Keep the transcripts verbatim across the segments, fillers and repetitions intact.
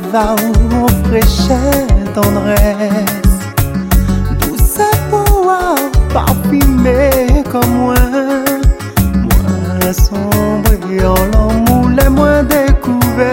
va ou fraîcheur tendresse, douce pour parfumé comme moi, moi sombre et en l'amour les moins découvert.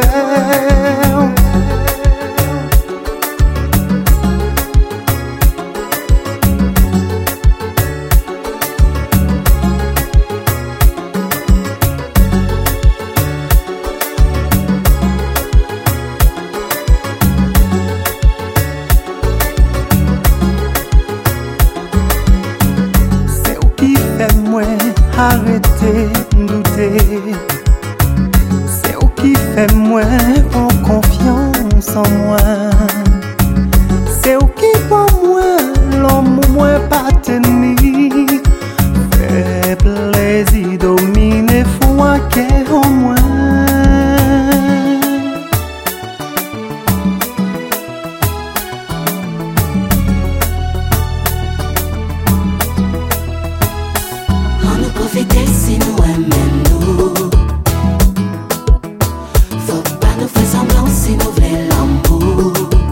Arrêtez de douter, c'est où qui fait moins en confiance en moi, c'est où qui pour moi l'homme moins pas tenir, fait plaisir dominer faut un cœur en moi. Profiter si nous aimons nous. Faut pas nous faire semblant si nous voulons l'amour.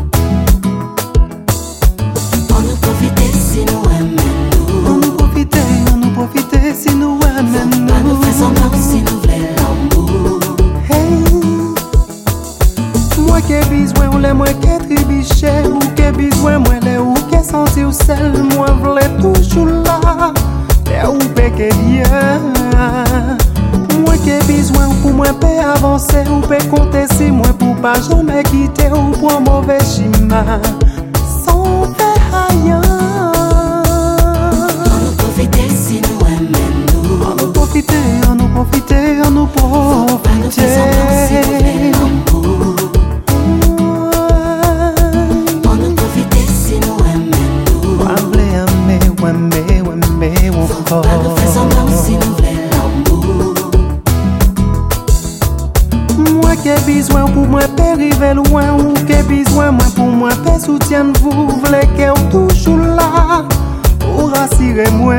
On nous profiter si nous aimons nous. On nous profiter, on nous profiter si nous aimons nous. Faut pas nous faire semblant si nous voulons l'amour. Hey, moi qui ai besoin ou les moi qui tribiché ou qui ai besoin moi les ou qui senti ou sel moi voulais toujours là. Et où peut que bien, moi qui ai besoin pour moi peut avancer ou peut compter si moi pour pas jamais quitter ou pour un mauvais chemin sans faire rien. On nous profiter si nous aimons nous. On nous profiter, on nous profiter, on nous profiter. Faut pas nous faire semblant si nous voulons l'amour. On nous profiter si nous aimons nous. Faut pas nous faire semblant si nous voulons l'amour. Moi qui ai besoin pour moi peut arriver loin ou qui ai besoin moi pour moi peut soutien vous voulez qu'elle toujours là pour rassurer moi.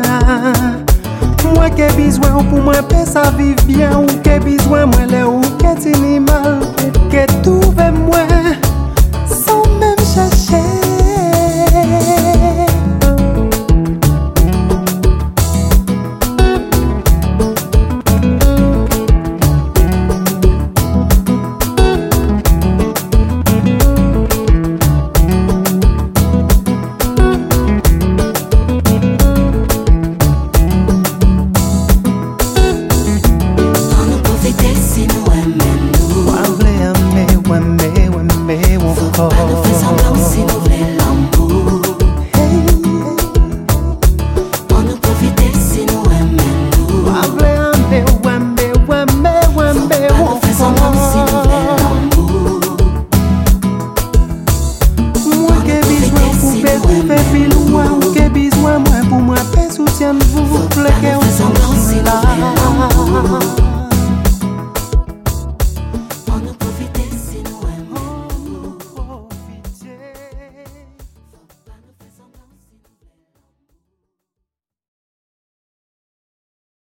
Moi qui ai besoin pour moi peut ça vivre bien ou qui ai besoin moi les ou qui est animal ou qui trouve moi sans même chercher. Si nous aimons nous. Faut pas nous faire semblant si nous voulons l'amour. On nous profiter si nous aimons nous. Faut pas nous faire semblant si nous voulons l'amour. Moi qui ai besoin pour faire plus loin ou qui ai besoin moi pour moi faire soutien vous. Faut pas nous faire semblant si nous voulons l'amour.